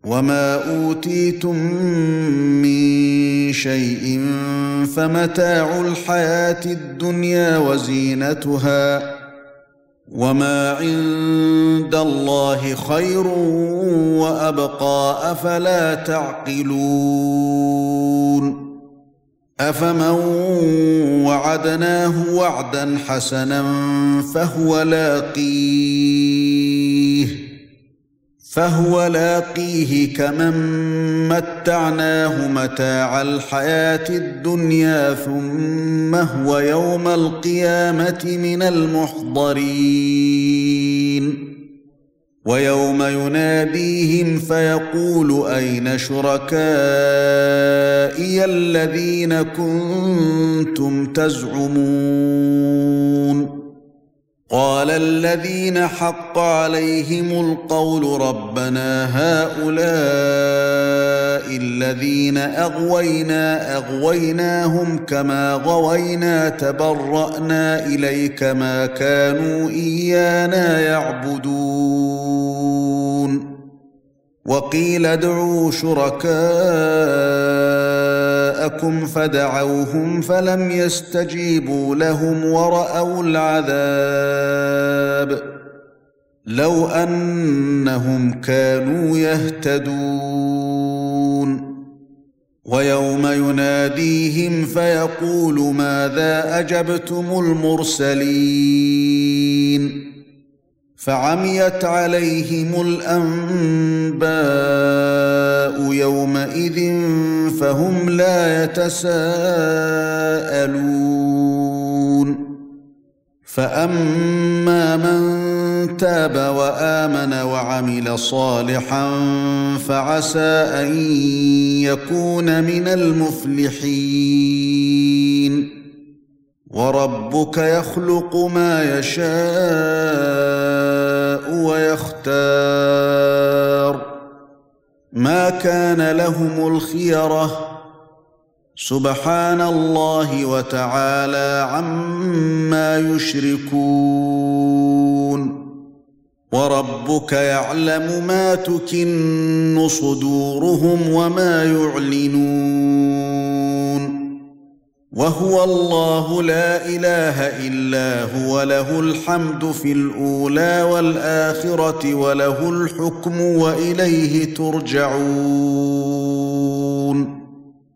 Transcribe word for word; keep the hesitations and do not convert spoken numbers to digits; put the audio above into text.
وما أوتيتم من شيء فمتاع الحياة الدنيا وزينتها وما عند الله خير وأبقى أفلا تعقلون أفمن وعدناه وعدا حسنا فهو لاقيه فهو لاقيه كمن متعناه متاع الحياة الدنيا ثم هو يوم القيامة من المحضرين ويوم يناديهم فيقول أين شركائي الذين كنتم تزعمون قال الذين حق عليهم القول ربنا هؤلاء الذين أغوينا أغويناهم كما غوينا تبرأنا إليك ما كانوا إيانا يعبدون وقيل ادعوا شركاءكم فدعوهم فلم يستجيبوا لهم ورأوا العذاب لو أنهم كانوا يهتدون ويوم يناديهم فيقول ماذا أجبتم المرسلين فعميت عليهم الأنباء يومئذ فهم لا يتساءلون فأما من تاب وآمن وعمل صالحا فعسى أن يكون من المفلحين وربك يخلق ما يشاء ويختار ما كان لهم الخيرة سبحان الله وتعالى عما يشركون وربك يعلم ما تكن صدورهم وما يعلنون وهو الله لا إله إلا هو له الحمد في الأولى والآخرة وله الحكم وإليه ترجعون